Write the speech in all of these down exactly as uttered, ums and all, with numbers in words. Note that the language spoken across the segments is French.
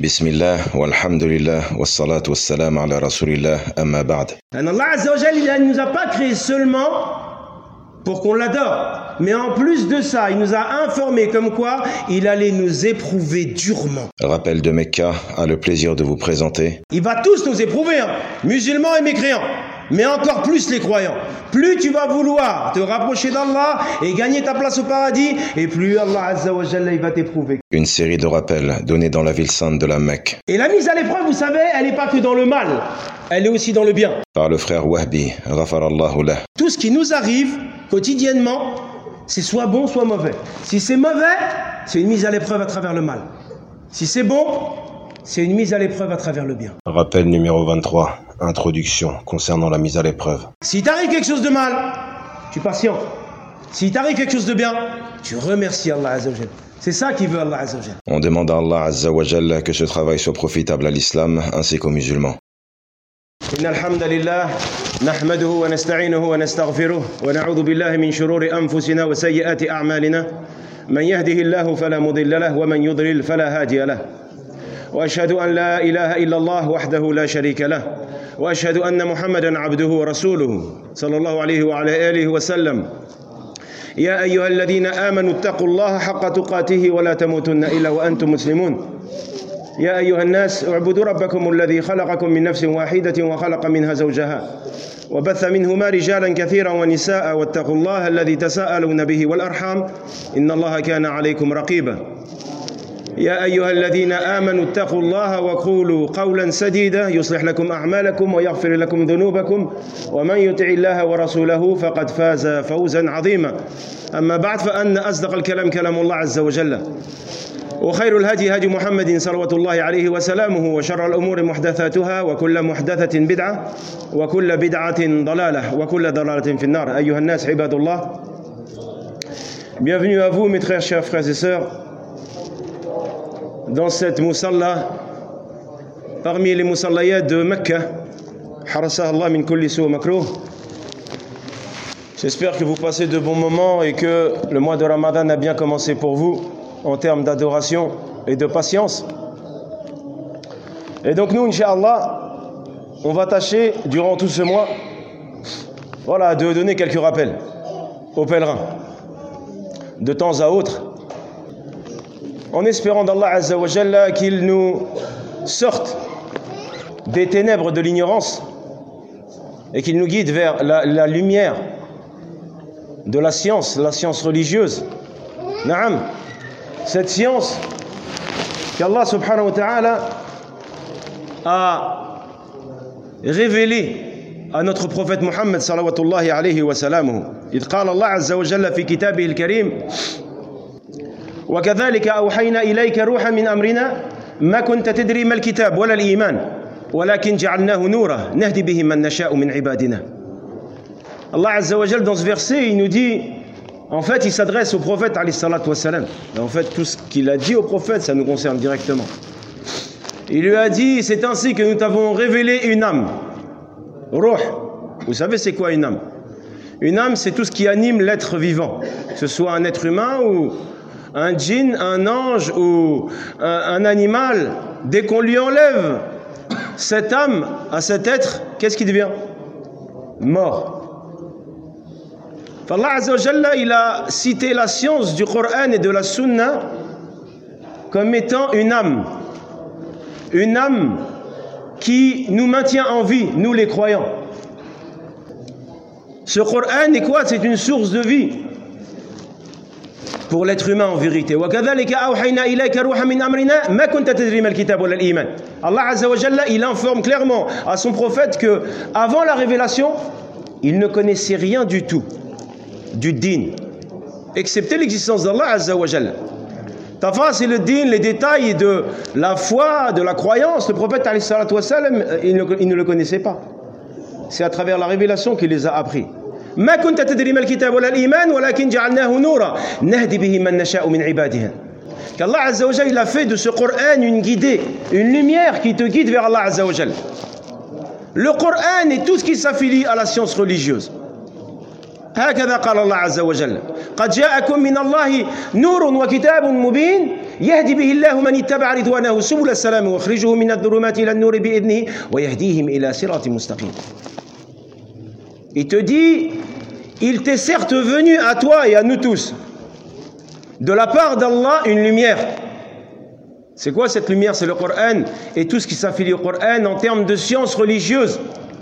Bismillah, walhamdulillah, wassalat wassalam ala rasulillah, amma ba'd. Allah Azza wa Jalla, il ne nous a pas créé seulement pour qu'on l'adore, mais en plus de ça, il nous a informé comme quoi il allait nous éprouver durement. Rappel de Mecca a le plaisir de vous présenter. Il va tous nous éprouver, hein, musulmans et mécréants, mais encore plus les croyants. Plus tu vas vouloir te rapprocher d'Allah et gagner ta place au paradis, et plus Allah Azza wa Jalla, il va t'éprouver. Une série de rappels donnés dans la ville sainte de la Mecque. Et la mise à l'épreuve, vous savez, elle n'est pas que dans le mal, elle est aussi dans le bien. Par le frère Wahbi, ghafarallahu lah. Tout ce qui nous arrive quotidiennement, c'est soit bon, soit mauvais. Si c'est mauvais, c'est une mise à l'épreuve à travers le mal. Si c'est bon, c'est une mise à l'épreuve à travers le bien. Rappel numéro vingt-trois, introduction concernant la mise à l'épreuve. Si t'arrive quelque chose de mal, tu patientes. Si t'arrive quelque chose de bien, tu remercies Allah Azza wa Jalla. C'est ça qu'il veut Allah Azza wa Jalla. On demande à Allah Azza wa Jalla que ce travail soit profitable à l'islam ainsi qu'aux musulmans. إن الحمد لله نحمده ونستعينه ونستغفره ونعوذ بالله من شرور أنفسنا وسيئات أعمالنا من يهده الله فلا مضل له ومن يضلل فلا هادي له وأشهد أن لا إله إلا الله وحده لا شريك له وأشهد أن محمدا عبده ورسوله صلى الله عليه وعلى آله وسلم يا أيها الذين آمنوا اتقوا الله حق تقاته ولا تموتن إلا وأنتم مسلمون يا أيها الناس اعبدوا ربكم الذي خلقكم من نفس واحدة وخلق منها زوجها وبث منهما رجالا كثيرا ونساء واتقوا الله الذي تساءلون به والأرحام إن الله كان عليكم رقيبا يا أيها الذين آمنوا اتقوا الله وقولوا قولا سديدا يصلح لكم أعمالكم ويغفر لكم ذنوبكم ومن يطع الله ورسوله فقد فاز فوزا عظيما أما بعد فأن أصدق الكلام كلام الله عز وجل وخير الهدي هدي محمد صلوات الله عليه وسلامه وشر الأمور محدثاتها وكل محدثة بدعة وكل بدعة ضلالة وكل ضلالة في النار أيها الناس عباد الله. Bienvenue à vous mes très chers frères et sœurs dans cette musalla parmi les musallayat de Mecca. Harasah Allah min kulli su' makruh. J'espère que vous passez de bons moments et que le mois de Ramadan a bien commencé pour vous en termes d'adoration et de patience. Et donc nous, Inch'Allah, on va tâcher durant tout ce mois, voilà, de donner quelques rappels aux pèlerins, de temps à autre, en espérant d'Allah Azza wa Jalla qu'il nous sorte des ténèbres de l'ignorance et qu'il nous guide vers la, la lumière de la science, la science religieuse. Naam. Cette science qu'Allah subhanahu wa ta'ala a révélée à notre prophète Muhammad salawatullahi alayhi wa salamuhu. إذ قال الله عز وجل في كتابه الكريم وكذلك أوحينا إليك روحا من أمرنا ما كنت تدري ما الكتاب ولا الإيمان ولكن جعلناه نورا نهدي به من نشاء من عبادنا. Allah Azza wa Jalla dans ce verset il nous dit. En fait, il s'adresse au prophète, alayhi salatu wassalam. En fait, tout ce qu'il a dit au prophète, ça nous concerne directement. Il lui a dit, c'est ainsi que nous t'avons révélé une âme. Ruh. Vous savez, c'est quoi une âme? Une âme, c'est tout ce qui anime l'être vivant. Que ce soit un être humain ou un djinn, un ange ou un, un animal. Dès qu'on lui enlève cette âme à cet être, qu'est-ce qui devient? Mort. Allah Azza wa Jalla, il a cité la science du Coran et de la Sunna comme étant une âme. Une âme qui nous maintient en vie, nous les croyants. Ce Coran est quoi? C'est une source de vie pour l'être humain en vérité. Allah Azza wa Jalla, il informe clairement à son prophète que avant la révélation, il ne connaissait rien du tout du din, excepté l'existence d'Allah Azza wa Jalla. Tafa, c'est le din, les détails de la foi, de la croyance. Le prophète alayhi salatu wassalam, il ne, il ne le connaissait pas. C'est à travers la révélation qu'il les a appris. ما كنت تدري ما الكتاب ولا الإيمان ولكن جعلناه نورا نهدي به من نشاء من عبادنا. Qu'Allah Azza wa Jalla, il a fait de ce Coran une guidée, une lumière qui te guide vers Allah Azza wa Jalla. Le Coran est tout ce qui s'affilie à la science religieuse. هكذا قال الله عز وجل قد جاءكم من الله نور وكتاب مبين يهدي به الله من اتبع رضوانه سبل السلام ويخرجه من الظلمات إلى النور بإذنه ويهديهم إلى صراط مستقيم. Il te dit, il t'est certes venu à toi et à nous tous de la part d'Allah une lumière. C'est quoi cette lumière? C'est le Coran et tout ce qui s'affilie au Coran en termes de science religieuse,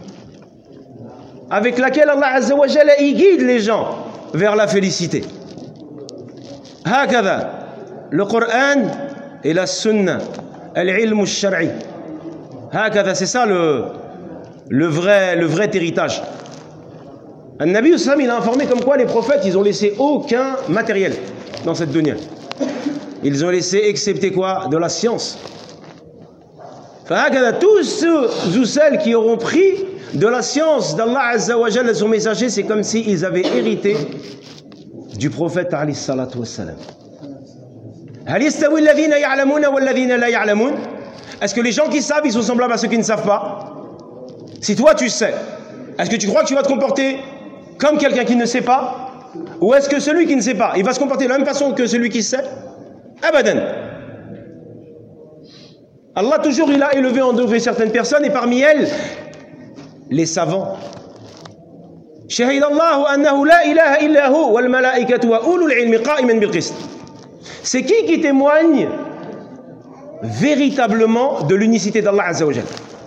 avec laquelle Allah Azza wa Jalla y guide les gens vers la félicité. Hakada, le Coran et la Sunna, al-ilm al-shar'i. Hakada, c'est ça le, le, vrai, le vrai héritage. An-Nabi sallam, il a informé comme quoi les prophètes, ils ont laissé aucun matériel dans cette dunya. Ils ont laissé excepté quoi? De la science. Hakada, tous ceux ou celles qui auront pris de la science d'Allah Azza wa Jalla, son messager, c'est comme s'ils avaient hérité du prophète alayhi salatu wassalam. Est-ce que les gens qui savent, ils sont semblables à ceux qui ne savent pas? Si toi tu sais, est-ce que tu crois que tu vas te comporter comme quelqu'un qui ne sait pas? Ou est-ce que celui qui ne sait pas, il va se comporter de la même façon que celui qui sait? Abadan. Allah toujours il a élevé en degré certaines personnes et parmi elles les savants. Shahid Allahu annahu la ilaha illa hu wal malaikatu wa ulul ilmi qa'iman bil qist. C'est qui qui témoigne véritablement de l'unicité d'Allah Azza wa Jalla?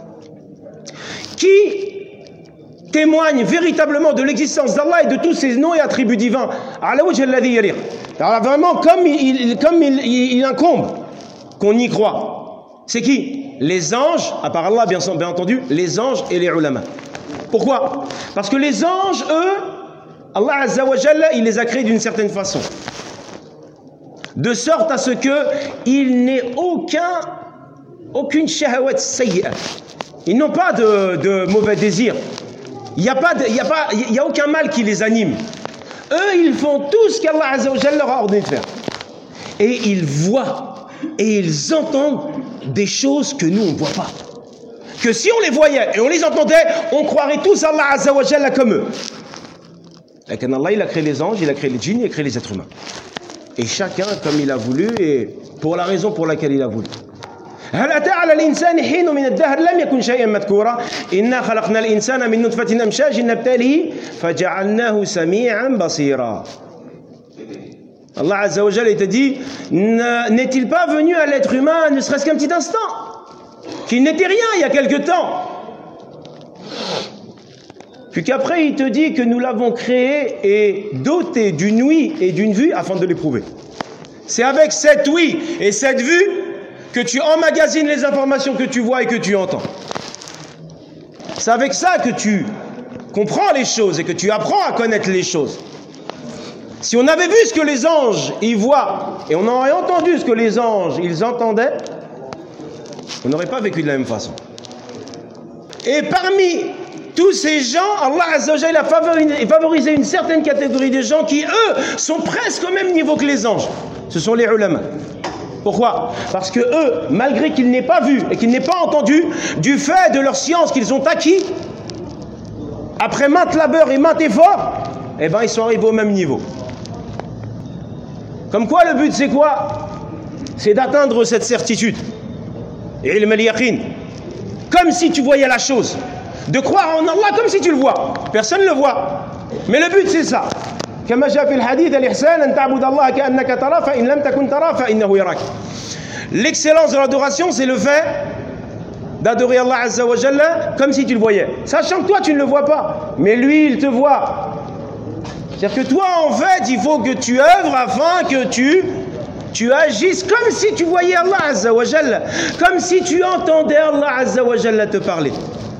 Qui témoigne véritablement de l'existence d'Allah et de tous ses noms et attributs divins? Ala wajh alladhi yaliq. Alors vraiment comme il comme il, il, il incombe qu'on y croit. C'est qui? Les anges, à part Allah bien, bien entendu, les anges et les ulama. Pourquoi? Parce que les anges, eux, Allah Azza wa Jalla, il les a créés d'une certaine façon. De sorte à ce qu'il n'ait aucun, aucune shahawat sayyi'a. Ils n'ont pas de, de mauvais désirs. Il n'y a, a, a aucun mal qui les anime. Eux, ils font tout ce qu'Allah Azza wa Jalla leur a ordonné de faire. Et ils voient et ils entendent des choses que nous, on ne voit pas. Que si on les voyait et on les entendait, on croirait tous Allah Azza wa Jalla comme eux. Et qu'en Allah, il a créé les anges, il a créé les djinns, il a créé les êtres humains. Et chacun comme il a voulu et pour la raison pour laquelle il a voulu. هل أتى على الإنسان حين من الدهر لم يكن شيئا مذكورا إنا خلقنا الإنسان من نطفة أمشاج نبتليه فجعلناه سميعا بصيرا. Allah Azza wa Jalla, il te dit, n'est-il pas venu à l'être humain ne serait-ce qu'un petit instant, qu'il n'était rien il y a quelque temps, puis qu'après il te dit que nous l'avons créé et doté d'une ouïe et d'une vue afin de l'éprouver. C'est avec cette ouïe et cette vue que tu emmagasines les informations que tu vois et que tu entends. C'est avec ça que tu comprends les choses et que tu apprends à connaître les choses. Si on avait vu ce que les anges y voient et on aurait entendu ce que les anges ils entendaient, on n'aurait pas vécu de la même façon. Et parmi tous ces gens, Allah Azza wa Jalla a favorisé, favorisé une certaine catégorie de gens qui, eux, sont presque au même niveau que les anges. Ce sont les ulama. Pourquoi? Parce que eux, malgré qu'ils n'aient pas vu et qu'ils n'aient pas entendu, du fait de leur science qu'ils ont acquis, après maintes labeurs et maintes efforts, eh ben, ils sont arrivés au même niveau. Comme quoi, le but, c'est quoi? C'est d'atteindre cette certitude. Ilm al-yaqin. Comme si tu voyais la chose. De croire en Allah comme si tu le vois. Personne ne le voit. Mais le but, c'est ça. كما جاء في الحديث الإحسان أن تعبد الله كأنك تراه فإن لم تكن تراه فإنه يراك. L'excellence de l'adoration, c'est le fait d'adorer Allah Azza wa Jalla comme si tu le voyais. Sachant que toi, tu ne le vois pas. Mais lui, il te voit. C'est-à-dire que toi, en fait, il faut que tu œuvres afin que tu, tu agisses comme si tu voyais Allah Azza wa Jalla, comme si tu entendais Allah Azza wa Jalla te parler.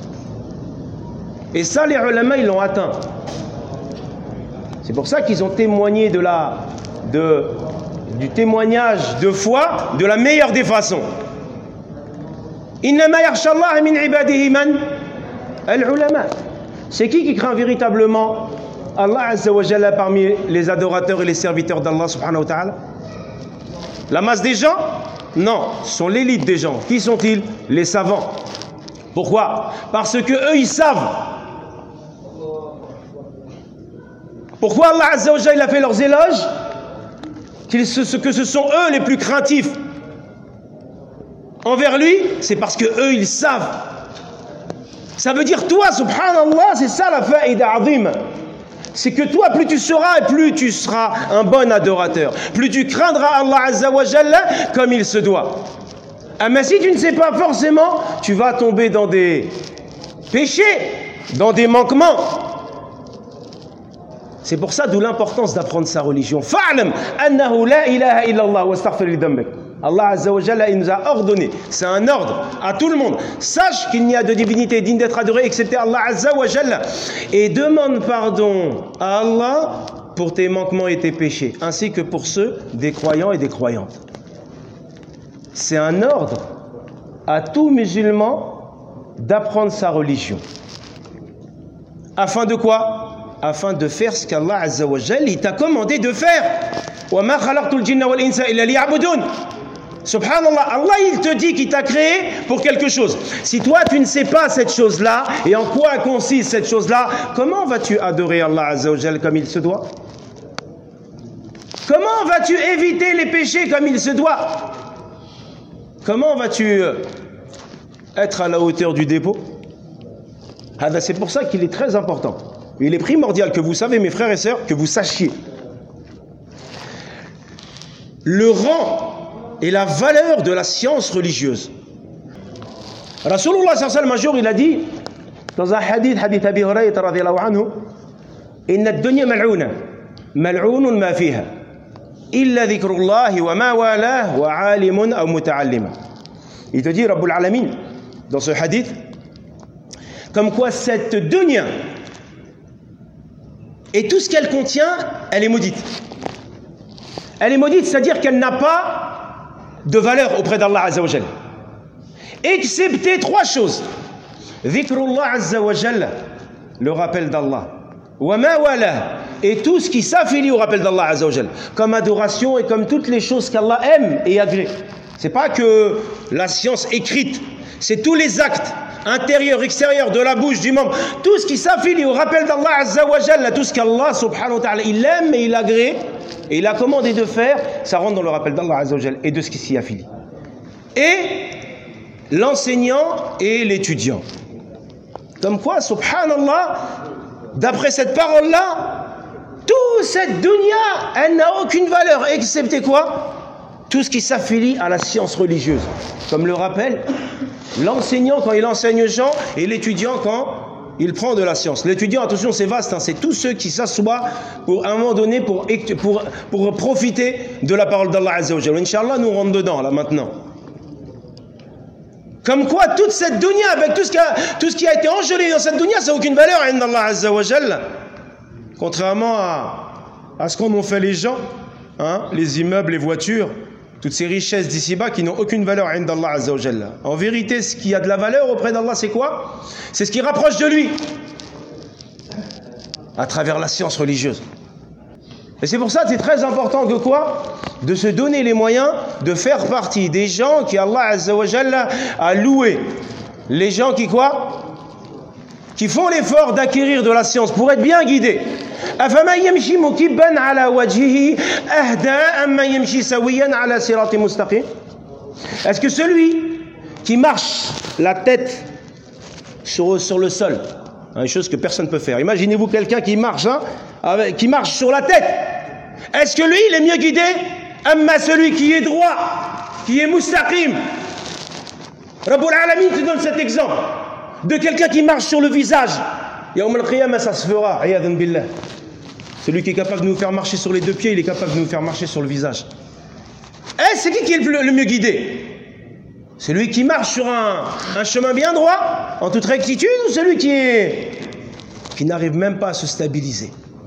Et ça, les ulama, ils l'ont atteint. C'est pour ça qu'ils ont témoigné de la, de, du témoignage de foi de la meilleure des façons. Innama yakhsha Allah min ibadihi man al-ulama. C'est qui qui craint véritablement Allah Azza wa Jalla parmi les adorateurs et les serviteurs d'Allah subhanahu wa ta'ala? La masse des gens? Non, ce sont l'élite des gens. Qui sont-ils? Les savants. Pourquoi? Parce que eux, ils savent. Pourquoi Allah Azza wa Jalla a fait leurs éloges? Que ce sont eux les plus craintifs envers lui, c'est parce que eux ils savent. Ça veut dire toi, subhanallah, c'est ça la faïda azim. C'est que toi, plus tu seras et plus tu seras un bon adorateur. Plus tu craindras Allah Azza wa Jalla comme il se doit. Ah, mais si tu ne sais pas forcément, tu vas tomber dans des péchés, dans des manquements. C'est pour ça d'où l'importance d'apprendre sa religion. Fa'lam annahu la ilaha illallah wa astaghfir li dhanbik. Allah Azza wa Jalla, il nous a ordonné, c'est un ordre à tout le monde. Sache qu'il n'y a de divinité digne d'être adorée excepté Allah Azza wa Jalla. Et demande pardon à Allah pour tes manquements et tes péchés, ainsi que pour ceux des croyants et des croyantes. C'est un ordre à tout musulman d'apprendre sa religion. Afin de quoi? Afin de faire ce qu'Allah Azza wa Jalla t'a commandé de faire. Wa ma khalaqtul jinna wal insa illa liya'budun. Subhanallah, Allah il te dit qu'il t'a créé pour quelque chose. Si toi tu ne sais pas cette chose-là et en quoi consiste cette chose-là, comment vas-tu adorer Allah Azza wa Jalla comme il se doit? Comment vas-tu éviter les péchés comme il se doit? Comment vas-tu être à la hauteur du dépôt? C'est pour ça qu'il est très important. Il est primordial que vous savez, mes frères et sœurs, que vous sachiez le rang et la valeur de la science religieuse. Rasulullah sallallahu alayhi wa sallam, il a dit dans un hadith, hadith Abi Hurayra radiyallahu anhu, inna ad-dunya mal'una, mal'unun ma fiha, illa dhikrullahi wa ma walah wa alimun aw muta'allima. Il te dit, Rabbul Alamin, dans ce hadith, comme quoi cette dunya et tout ce qu'elle contient, elle est maudite. Elle est maudite, c'est-à-dire qu'elle n'a pas de valeur auprès d'Allah Azza wa Jalla. Excepté trois choses. Dhikrullah Azza wa Jalla, le rappel d'Allah. Wa ma wala, et tout ce qui s'affilie au rappel d'Allah Azza wa Jalla, comme adoration et comme toutes les choses qu'Allah aime et agrée. C'est pas que la science écrite, c'est tous les actes intérieur, extérieur, de la bouche, du membre, tout ce qui s'affilie au rappel d'Allah Azza wa Jalla, tout ce qu'Allah subhanahu wa ta'ala il aime et il agrée et il a commandé de faire, ça rentre dans le rappel d'Allah Azza wa Jalla et de ce qui s'y affilie. Et l'enseignant et l'étudiant. Comme quoi, subhanallah, d'après cette parole-là, toute cette dunya, elle n'a aucune valeur, excepté quoi? Tout ce qui s'affilie à la science religieuse. Comme le rappelle l'enseignant quand il enseigne aux gens et l'étudiant quand il prend de la science. L'étudiant, attention, c'est vaste, hein, c'est tous ceux qui s'assoient pour, à un moment donné pour, pour, pour profiter de la parole d'Allah Azza wa Jalla. Inch'Allah, nous rentrons dedans, là, maintenant. Comme quoi, toute cette dunya, avec tout ce qui a, tout ce qui a été engelé dans cette dunya, ça n'a aucune valeur, d'Allah Azza wa Jalla. Contrairement à, à ce qu'en ont fait les gens, hein, les immeubles, les voitures, toutes ces richesses d'ici-bas qui n'ont aucune valeur d'Allah Azza wa Jalla. En vérité, ce qui a de la valeur auprès d'Allah, c'est quoi? C'est ce qui rapproche de lui à travers la science religieuse. Et c'est pour ça que c'est très important que quoi? De se donner les moyens de faire partie des gens qui Allah Azza wa Jalla a loué. Les gens qui quoi? Qui font l'effort d'acquérir de la science pour être bien guidés. Est-ce que celui qui marche la tête sur, sur le sol, hein, une chose que personne ne peut faire, imaginez-vous quelqu'un qui marche hein, avec, qui marche sur la tête, est-ce que lui il est mieux guidé? Amma celui qui est droit, qui est mustaqim. Rabbul Alamin te donne cet exemple de quelqu'un qui marche sur le visage. Yawm al-Qiyamah, ça se fera, ayadan billah. Celui qui est capable de nous faire marcher sur les deux pieds, il est capable de nous faire marcher sur le visage. Eh, c'est qui qui est le, le mieux guidé? Celui qui marche sur un, un chemin bien droit, en toute rectitude, ou celui qui est qui n'arrive même pas à se stabiliser?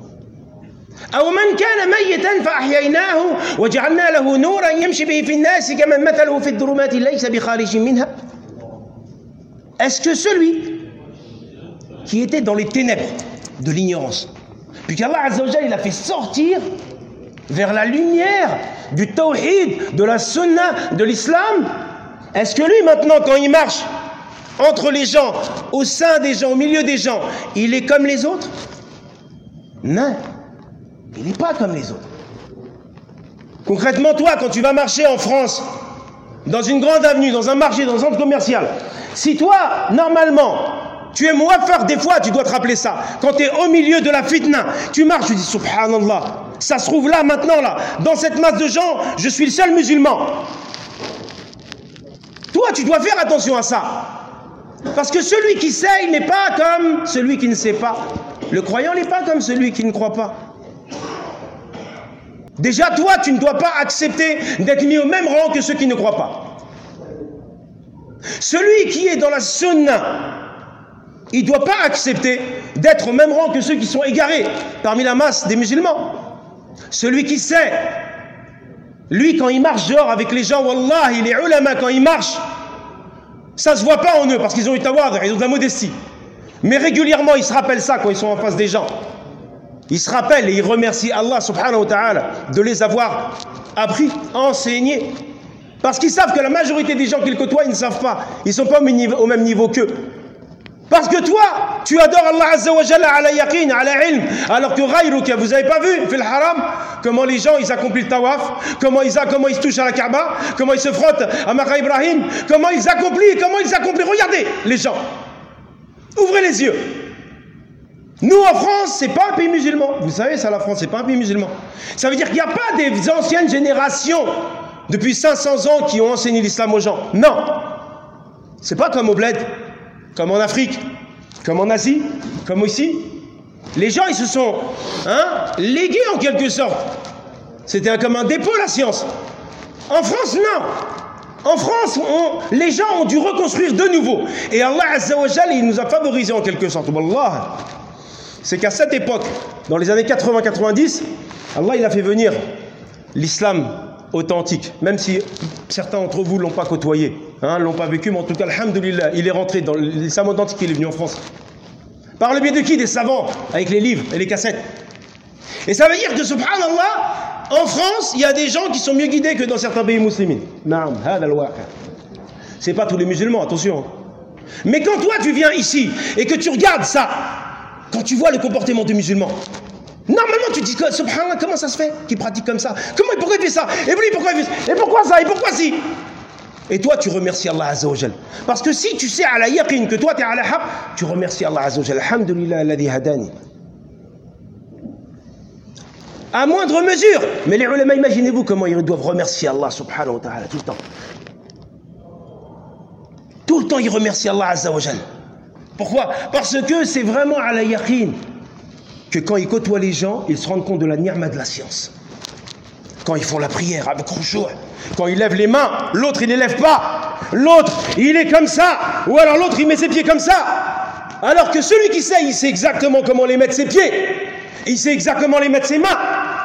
Est-ce que celui qui était dans les ténèbres de l'ignorance, puis qu'Allah Azza wa Jalla il a fait sortir vers la lumière du tawhid, de la sunna, de l'islam, est-ce que lui maintenant quand il marche entre les gens, au sein des gens, au milieu des gens, il est comme les autres? Non. Il n'est pas comme les autres. Concrètement, toi, quand tu vas marcher en France, dans une grande avenue, dans un marché, dans un centre commercial, si toi, normalement, tu es muwaffaq, des fois, tu dois te rappeler ça. Quand tu es au milieu de la fitna, tu marches, tu dis subhanallah, ça se trouve là, maintenant, là, dans cette masse de gens, je suis le seul musulman. Toi, tu dois faire attention à ça. Parce que celui qui sait, il n'est pas comme celui qui ne sait pas. Le croyant n'est pas comme celui qui ne croit pas. Déjà, toi, tu ne dois pas accepter d'être mis au même rang que ceux qui ne croient pas. Celui qui est dans la sunna, il ne doit pas accepter d'être au même rang que ceux qui sont égarés parmi la masse des musulmans. Celui qui sait, lui, quand il marche dehors avec les gens, wallahi, les ulama, quand ils marchent, ça ne se voit pas en eux parce qu'ils ont eu tawad, ils ont de la modestie. Mais régulièrement, ils se rappellent ça quand ils sont en face des gens. Ils se rappellent et ils remercient Allah subhanahu wa ta'ala de les avoir appris, enseignés. Parce qu'ils savent que la majorité des gens qu'ils côtoient, ils ne savent pas. Ils ne sont pas au même niveau qu'eux. Parce que toi, tu adores Allah Azza wa Jalla ala yaqin, ala ilm. Alors que ghayruka, vous n'avez pas vu, fait le haram, comment les gens ils accomplissent le tawaf, comment ils, a, comment ils se touchent à la Kaaba, comment ils se frottent à Maqam Ibrahim, comment ils accomplissent, comment ils accomplissent. Regardez les gens. Ouvrez les yeux. Nous en France, c'est pas un pays musulman. Vous savez, ça, la France, c'est pas un pays musulman. Ça veut dire qu'il n'y a pas des anciennes générations depuis cinq cents ans qui ont enseigné l'islam aux gens. Non. C'est pas comme au bled, comme en Afrique, comme en Asie, comme ici. Les gens, ils se sont hein, légués en quelque sorte. C'était comme un dépôt, la science. En France, non. En France, on, les gens ont dû reconstruire de nouveau. Et Allah Azza wa Jalla, il nous a favorisés en quelque sorte. Wallah. C'est qu'à cette époque, dans les années quatre-vingts quatre-vingt-dix, Allah il a fait venir l'islam authentique, même si certains d'entre vous ne l'ont pas côtoyé, hein, ne l'ont pas vécu, mais en tout cas, alhamdoulilah, il est rentré dans l'islam authentique, il est venu en France. Par le biais de qui? Des savants, avec les livres et les cassettes. Et ça veut dire que, subhanallah, en France, il y a des gens qui sont mieux guidés que dans certains pays musulmans. C'est pas tous les musulmans, attention. Mais quand toi, tu viens ici et que tu regardes ça, quand tu vois le comportement des musulmans, normalement tu te dis, subhanallah, comment ça se fait qu'ils pratiquent comme ça? Comment, pourquoi il fait ça? Et lui, pourquoi il fait ça? Et pourquoi ça? Et pourquoi si? Et toi, tu remercies Allah Azza wa Jal. Parce que si tu sais à la yaqin que toi, tu es à la haq, tu remercies Allah Azza wa Jal. Alhamdulillah, alladhi hadani. À moindre mesure. Mais les ulama, imaginez-vous comment ils doivent remercier Allah subhanahu wa ta'ala tout le temps. Tout le temps, ils remercient Allah Azza wa Jal. Pourquoi? Parce que c'est vraiment à la yaqin que quand ils côtoient les gens, ils se rendent compte de la ni'ma de la science. Quand ils font la prière avec khushu', quand ils lèvent les mains, l'autre il ne les lève pas, l'autre il est comme ça, ou alors l'autre il met ses pieds comme ça. Alors que celui qui sait, il sait exactement comment les mettre ses pieds, il sait exactement les mettre ses mains.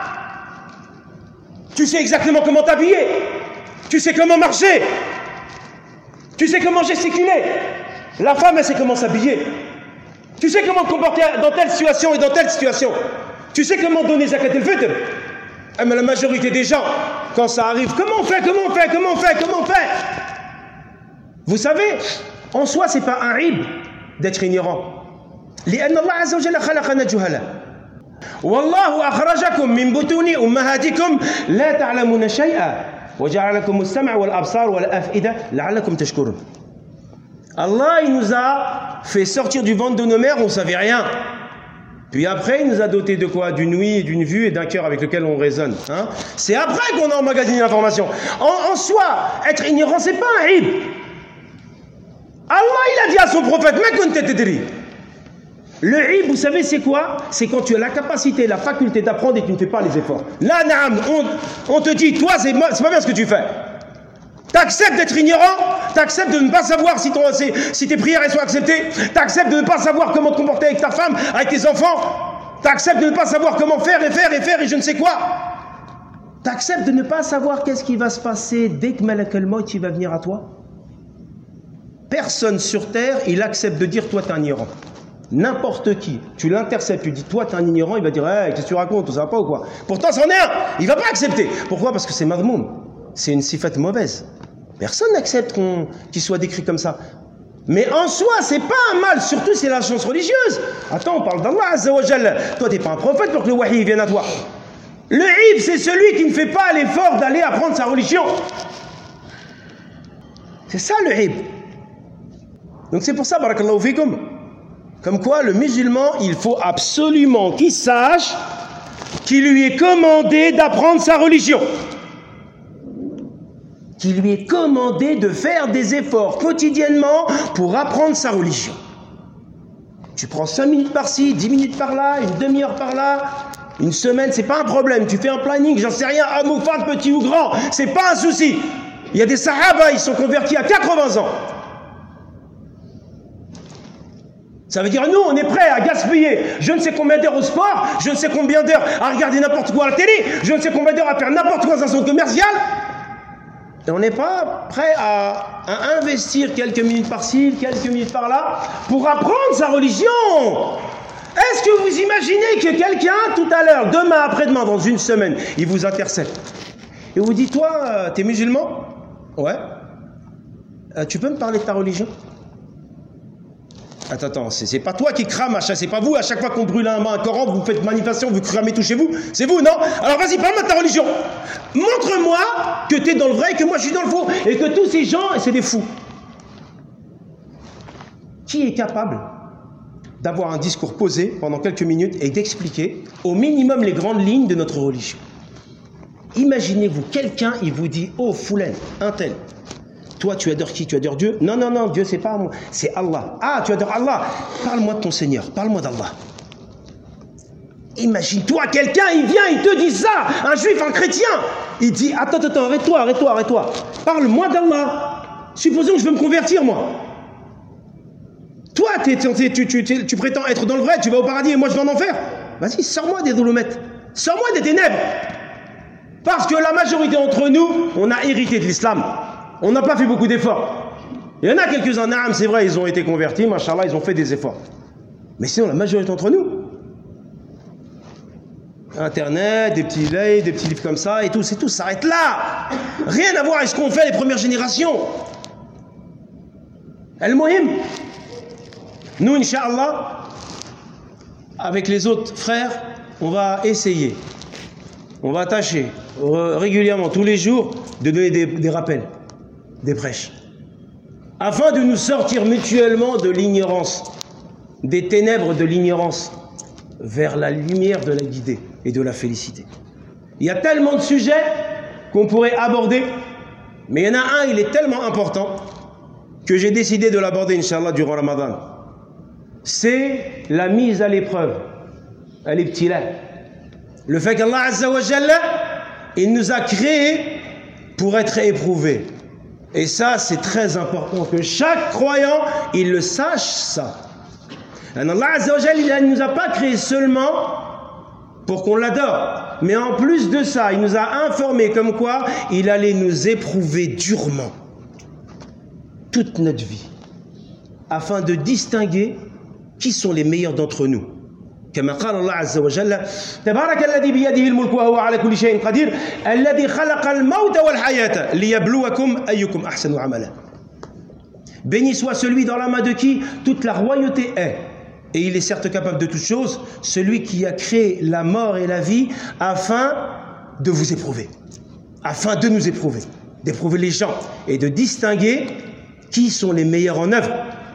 Tu sais exactement comment t'habiller, tu sais comment marcher, tu sais comment gesticuler. La femme, elle sait comment s'habiller. Tu sais comment te comporter dans telle situation et dans telle situation. Tu sais comment donner zakat al-fitr. Mais la majorité des gens, quand ça arrive, comment on fait, comment on fait, comment on fait, comment on fait? Vous savez, en soi, c'est pas un rib d'être ignorant. لأن الله عز وجل خلقنا جهلا. والله أخرجكم من بطون أمهاتكم لا تعلمون شيئا وجعل لكم السمع والأبصار والأفئدة لعلكم تشكرون. Allah, il nous a fait sortir du ventre de nos mères, on ne savait rien. Puis après, il nous a doté de quoi? D'une ouïe et d'une vue et d'un cœur avec lequel on raisonne. Hein? C'est après qu'on a emmagasiné l'information. En, en soi, être ignorant, c'est pas un rib. Allah, il a dit à son prophète, le rib, vous savez, c'est quoi? C'est quand tu as la capacité, la faculté d'apprendre et tu ne fais pas les efforts. Là, naam, on, on te dit, toi, c'est pas bien ce que tu fais. Tu acceptes d'être ignorant, tu acceptes de ne pas savoir si, ton, si tes prières elles sont acceptées, tu acceptes de ne pas savoir comment te comporter avec ta femme, avec tes enfants, tu acceptes de ne pas savoir comment faire et faire et faire et je ne sais quoi. Tu acceptes de ne pas savoir qu'est-ce qui va se passer dès que Malak al-Maut va venir à toi. Personne sur terre, il accepte de dire toi tu es un ignorant. N'importe qui, tu l'interceptes, tu dis toi tu es un ignorant, il va dire hey, qu'est-ce que tu racontes, ça va pas ou quoi? Pourtant c'en est un, il va pas accepter. Pourquoi? Parce que c'est madmoum, c'est une sifat mauvaise. Personne n'accepte qu'on, qu'il soit décrit comme ça. Mais en soi, c'est pas un mal, surtout si c'est la chance religieuse. Attends, on parle d'Allah Azza wa Jalla. Toi, t'es pas un prophète pour que le wahi vienne à toi. Le hib, c'est celui qui ne fait pas l'effort d'aller apprendre sa religion. C'est ça le hib. Donc c'est pour ça, barakallahu fikum, comme quoi le musulman, il faut absolument qu'il sache qu'il lui est commandé d'apprendre sa religion. Qu'il lui est commandé de faire des efforts quotidiennement pour apprendre sa religion. Tu prends cinq minutes par-ci, dix minutes par-là, une demi-heure par-là, une semaine, c'est pas un problème. Tu fais un planning, j'en sais rien, homme ou femme, petit ou grand, c'est pas un souci. Il y a des sahaba, ils sont convertis à quatre-vingts ans. Ça veut dire, nous, on est prêts à gaspiller je ne sais combien d'heures au sport, je ne sais combien d'heures à regarder n'importe quoi à la télé, je ne sais combien d'heures à faire n'importe quoi dans un centre commercial. Et on n'est pas prêt à, à investir quelques minutes par-ci, quelques minutes par-là, pour apprendre sa religion. Est-ce que vous imaginez que quelqu'un, tout à l'heure, demain, après-demain, dans une semaine, il vous intercepte et vous dit, toi, euh, t'es musulman? Ouais. Euh, tu peux me parler de ta religion? Attends, attends, c'est pas toi qui crame, c'est pas vous, à chaque fois qu'on brûle un, un Coran, vous faites manifestation, vous cramez tout chez vous, c'est vous, non? Alors vas-y, parle-moi de ta religion. Montre-moi que tu es dans le vrai et que moi je suis dans le faux, et que tous ces gens, c'est des fous. Qui est capable d'avoir un discours posé pendant quelques minutes et d'expliquer au minimum les grandes lignes de notre religion? Imaginez-vous, quelqu'un, il vous dit, oh Foulaine, un tel, toi, tu adores qui? Tu adores Dieu? Non, non, non, Dieu, c'est pas moi, c'est Allah. Ah, tu adores Allah? Parle-moi de ton Seigneur, parle-moi d'Allah. Imagine-toi, quelqu'un, il vient, il te dit ça, un juif, un chrétien. Il dit, attends, attends, arrête-toi, arrête-toi, arrête-toi. Parle-moi d'Allah. Supposons que je veux me convertir, moi. Toi, t'es, t'es, tu, tu, tu, tu prétends être dans le vrai, tu vas au paradis et moi je vais en enfer. Vas-y, sors-moi des dhulumettes. Sors-moi des ténèbres. Parce que la majorité d'entre nous, on a hérité de l'islam. On n'a pas fait beaucoup d'efforts. Il y en a quelques-uns, naam, c'est vrai, ils ont été convertis, machallah, ils ont fait des efforts. Mais sinon, la majorité d'entre nous, Internet, des petits livres, des petits livres comme ça, et tout, c'est tout, ça s'arrête là. Rien à voir avec ce qu'ont fait les premières générations. Al-Muhim, nous, Inch'Allah, avec les autres frères, on va essayer, on va tâcher régulièrement, tous les jours, de donner des, des rappels, des prêches, afin de nous sortir mutuellement de l'ignorance, des ténèbres de l'ignorance, vers la lumière de la guidée et de la félicité. Il y a tellement de sujets qu'on pourrait aborder, mais il y en a un, il est tellement important que j'ai décidé de l'aborder, Inch'Allah, durant Ramadan. C'est la mise à l'épreuve, à l'ibtila. Le fait qu'Allah Azza wa Jalla, il nous a créés pour être éprouvés. Et ça, c'est très important que chaque croyant, il le sache, ça. Allah Azza wa Jalla, il ne nous a pas créés seulement pour qu'on l'adore. Mais en plus de ça, il nous a informés comme quoi il allait nous éprouver durement toute notre vie, afin de distinguer qui sont les meilleurs d'entre nous. كما قال الله عز وجل تبارك الذي بيده الملك وهو على كل شيء قدير الذي خلق الموت والحياة ليبلوكم أيكم أحسن عملا. Béni soit celui dans la main de qui toute la royauté est. Et il est certes capable de toutes choses, celui qui a créé la mort et la vie afin de vous éprouver, afin de nous éprouver, d'éprouver les gens et de distinguer qui sont les meilleurs en œuvre.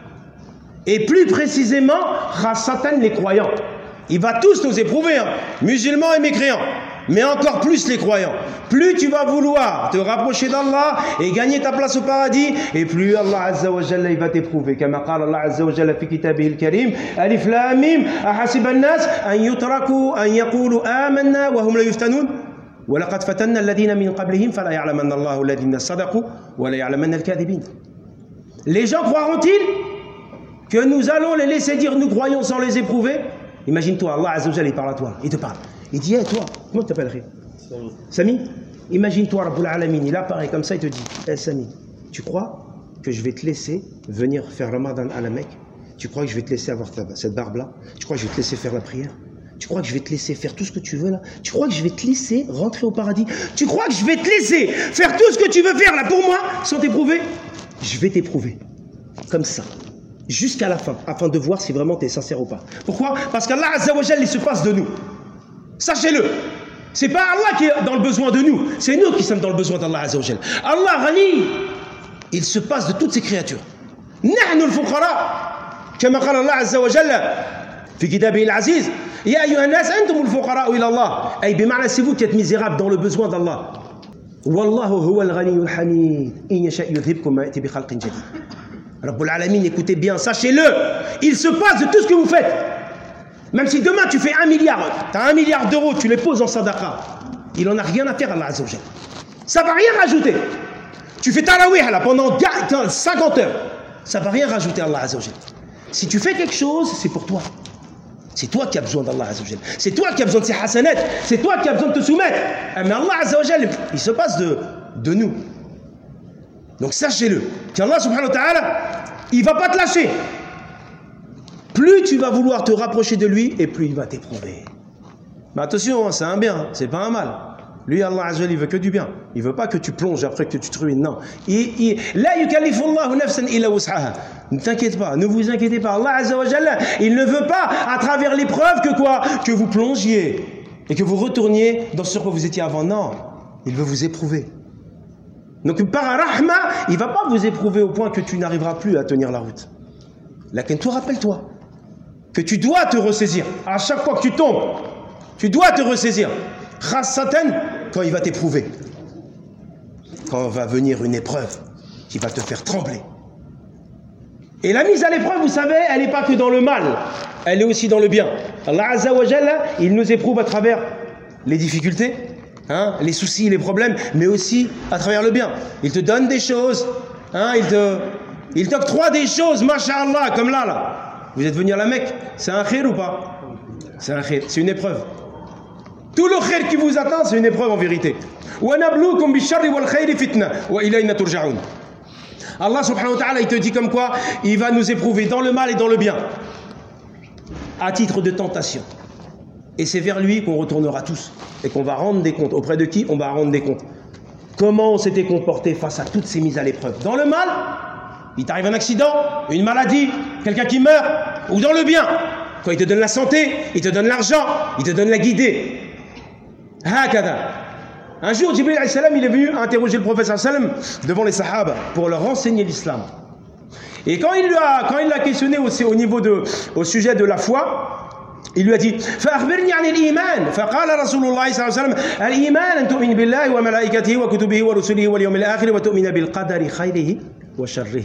Et plus précisément, Satan, les croyants. Il va tous nous éprouver, hein, musulmans et mécréants, mais encore plus les croyants. Plus tu vas vouloir te rapprocher d'Allah et gagner ta place au paradis, et plus Allah Azza wa Jalla il va t'éprouver. Comme قال Allah Azza wa Jalla في كتابه الكريم ألف لام ميم أحسب الناس أن يتركوا أن يقولوا آمنا وهم لا يفتنون ولقد فتنا الذين من قبلهم فلا يعلمن الله الذين صدقوا ولا يعلمن الكاذبين. Les gens croiront-ils que nous allons les laisser dire nous croyons sans les éprouver? Imagine-toi, Allah Azza wa Jalla, il parle à toi, il te parle. Il dit, hé, hey, toi, comment tu t'appelles? Sami. Sami. Imagine-toi, Rabbul Alamin, il apparaît comme ça, il te dit, hé hey, Sami, tu crois que je vais te laisser venir faire Ramadan à la Mecque? Tu crois que je vais te laisser avoir ta, cette barbe-là? Tu crois que je vais te laisser faire la prière? Tu crois que je vais te laisser faire tout ce que tu veux là? Tu crois que je vais te laisser rentrer au paradis? Tu crois que je vais te laisser faire tout ce que tu veux faire là pour moi sans t'éprouver? Je vais t'éprouver. Comme ça. Jusqu'à la fin, afin de voir si vraiment tu es sincère ou pas. Pourquoi? Parce qu'Allah Azza wa Jalla, il se passe de nous. Sachez-le. C'est pas Allah qui est dans le besoin de nous, c'est nous qui sommes dans le besoin d'Allah Azza wa Jal. Allah Ghani, il se passe de toutes ses créatures. نحن الفقراء كما قال الله عز وجل في كتابه العزيز يا أيها الناس أنتم الفقراء إلى الله أي بمعنى c'est vous qui êtes misérables dans le besoin d'Allah. والله هو الغني الحميد إن يشاء يذهبكم ويأتي بخلق جديد. Rabbul Alamin, écoutez bien, sachez-le, il se passe de tout ce que vous faites. Même si demain tu fais un milliard, tu as un milliard d'euros, tu les poses en sadaqa, il en a rien à faire Allah Azza wa Jal. Ça va rien rajouter. Tu fais tarawih là pendant cinquante heures, ça va rien rajouter Allah Azza wa Jal. Si tu fais quelque chose, c'est pour toi. C'est toi qui as besoin d'Allah Azza wa Jal. C'est toi qui as besoin de ses hasanat. C'est toi qui as besoin de te soumettre. Mais Allah Azza wa Jal, il se passe de, de nous. Donc sachez-le, qu'Allah subhanahu wa ta'ala, il ne va pas te lâcher. Plus tu vas vouloir te rapprocher de lui, et plus il va t'éprouver. Mais attention, c'est un bien, c'est pas un mal. Lui, Allah Azza wa Jal, il veut que du bien. Il ne veut pas que tu plonges après que tu te ruines. Non. La yukallifullahu nafsan illa wus'aha. Ne t'inquiète pas, ne vous inquiétez pas. Allah Azza wa Jal, il ne veut pas, à travers l'épreuve, que quoi? Que vous plongiez et que vous retourniez dans ce sur quoi vous étiez avant. Non, il veut vous éprouver. Donc par rahma, il ne va pas vous éprouver au point que tu n'arriveras plus à tenir la route. Lakin toi, rappelle-toi que tu dois te ressaisir. À chaque fois que tu tombes, tu dois te ressaisir. Khassatan, quand il va t'éprouver. Quand va venir une épreuve qui va te faire trembler. Et la mise à l'épreuve, vous savez, elle n'est pas que dans le mal, elle est aussi dans le bien. Allah Azza wa Jalla, il nous éprouve à travers les difficultés, hein, les soucis, les problèmes, mais aussi à travers le bien. Il te donne des choses, hein, il te, il t'octroie des choses, masha'Allah, comme là, là. Vous êtes venu à la Mecque, c'est un khir ou pas? C'est un khir, c'est une épreuve. Tout le khir qui vous attend, c'est une épreuve en vérité. Allah subhanahu wa ta'ala, il te dit comme quoi il va nous éprouver dans le mal et dans le bien, à titre de tentation. Et c'est vers lui qu'on retournera tous et qu'on va rendre des comptes. Auprès de qui on va rendre des comptes? Comment on s'était comporté face à toutes ces mises à l'épreuve? Dans le mal, il t'arrive un accident, une maladie, quelqu'un qui meurt, ou dans le bien, quand il te donne la santé, il te donne l'argent, il te donne la guidée. Hakada. Un jour, Jibril alayhi salam, il est venu interroger le prophète sallam devant les sahaba pour leur enseigner l'islam. Et quand il l'a quand il l'a questionné au, au niveau de au sujet de la foi, il lui a dit فأخبرني عن الإيمان فقال رسول الله صلى الله عليه وسلم الإيمان أن تؤمن بالله وملائكته وكتبه ورسله واليوم الآخر وتؤمن بالقدر خيره وشره.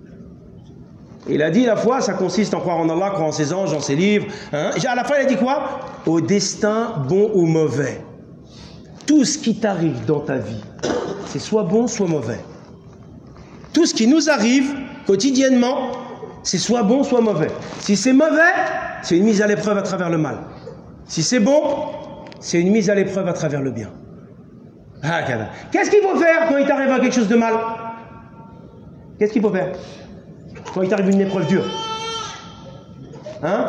Il a dit la foi, ça consiste en croire en Allah, croire en ses anges, en ses livres. Hein. Et à la fin, il a dit quoi? Au destin bon ou mauvais. Tout ce qui t'arrive dans ta vie, c'est soit bon, soit mauvais. Tout ce qui nous arrive quotidiennement, c'est soit bon, soit mauvais. Si c'est mauvais, c'est une mise à l'épreuve à travers le mal. Si c'est bon, c'est une mise à l'épreuve à travers le bien. Qu'est-ce qu'il faut faire quand il t'arrive à quelque chose de mal? Qu'est-ce qu'il faut faire quand il t'arrive une épreuve dure? Hein?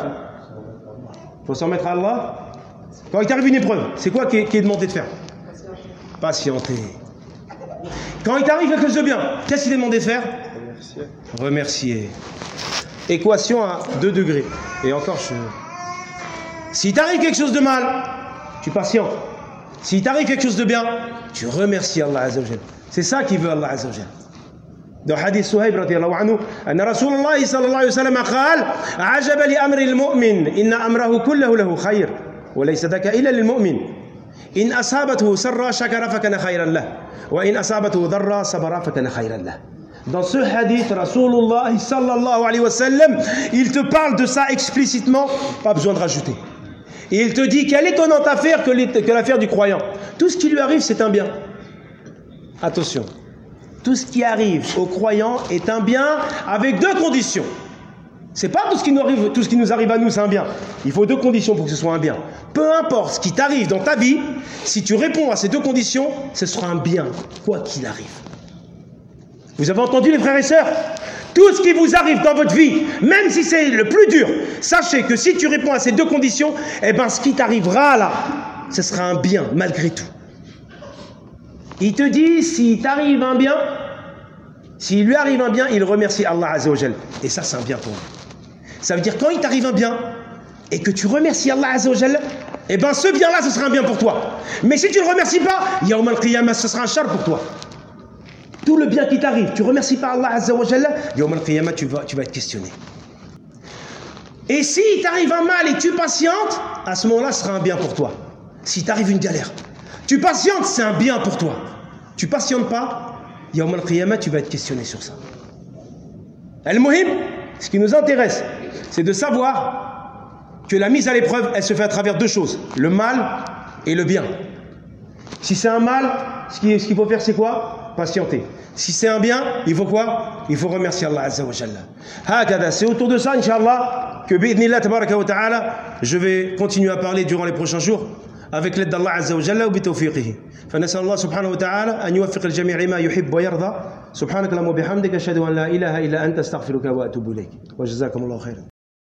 Il faut s'en mettre à Allah. Quand il t'arrive une épreuve, c'est quoi qui est, qui est demandé de faire? Patienter. Quand il t'arrive quelque chose de bien, qu'est-ce qu'il est demandé de faire? Remercier. Remercier. Équation à deux degrés. Et encore, je... si t'arrive quelque chose de mal, tu patientes. Si t'arrive quelque chose de bien, tu remercies Allah Azza wa Jal. C'est ça qu'il veut Allah Azza wa Jal. Dans le hadith Suhaib radiyallahu anhu, anna Rasulullah sallallahu alayhi wa sallam قال عجب لأمر المؤمن إن أمره كله له خير وليس ذاك إلا للمؤمن إن أصابته سر شكر فكان خيرا له وإن أصابته ضر صبر فكان خيرا له. Dans ce hadith, Rasulullah sallallahu alayhi wa sallam, il te parle de ça explicitement, pas besoin de rajouter. Et il te dit quelle étonnante affaire que l'affaire du croyant. Tout ce qui lui arrive, c'est un bien. Attention. Tout ce qui arrive aux croyants est un bien avec deux conditions. C'est pas tout ce qui nous arrive, tout ce qui nous arrive à nous, c'est un bien. Il faut deux conditions pour que ce soit un bien. Peu importe ce qui t'arrive dans ta vie, si tu réponds à ces deux conditions, ce sera un bien, quoi qu'il arrive. Vous avez entendu les frères et sœurs? Tout ce qui vous arrive dans votre vie, même si c'est le plus dur, sachez que si tu réponds à ces deux conditions, eh ben ce qui t'arrivera là, ce sera un bien malgré tout. Il te dit, s'il t'arrive un bien, s'il lui arrive un bien, il remercie Allah Azza wa Jal. Et ça, c'est un bien pour lui. Ça veut dire, quand il t'arrive un bien, et que tu remercies Allah Azza wa Jal, eh bien ce bien-là, ce sera un bien pour toi. Mais si tu ne le remercies pas, Yawm al-Qiyamah, ce sera un char pour toi. Tout le bien qui t'arrive, tu ne remercies pas Allah Azza wa Jalla, Yawm al-Qiyamah, tu vas, tu vas être questionné. Et si t'arrive un mal et tu patientes, à ce moment-là, ce sera un bien pour toi. Si t'arrive une galère, tu patientes, c'est un bien pour toi. Tu patientes pas, Yawm al-Qiyamah, tu vas être questionné sur ça. Al-Muhim, ce qui nous intéresse, c'est de savoir que la mise à l'épreuve, elle se fait à travers deux choses, le mal et le bien. Si c'est un mal, ce qu'il ce qu'il faut faire, c'est quoi? Patienter. Si c'est un bien, il faut quoi? Il faut remercier Allah Azza wa Jalla. Hakada, c'est autour de ça, Inch'Allah, que bi'idhnillah tabaraka wa ta'ala, je vais continuer à parler durant les prochains jours, avec l'aide d'Allah Azza wa Jalla ou bitawfiqihi. فنسأل الله سبحانه وتعالى أن يوفق الجميع لما يحب ويرضى. سبحانك اللهم وبحمدك أشهد أن لا إله إلا أنت أستغفرك وأتوب إليك وجزاكم الله خيرا.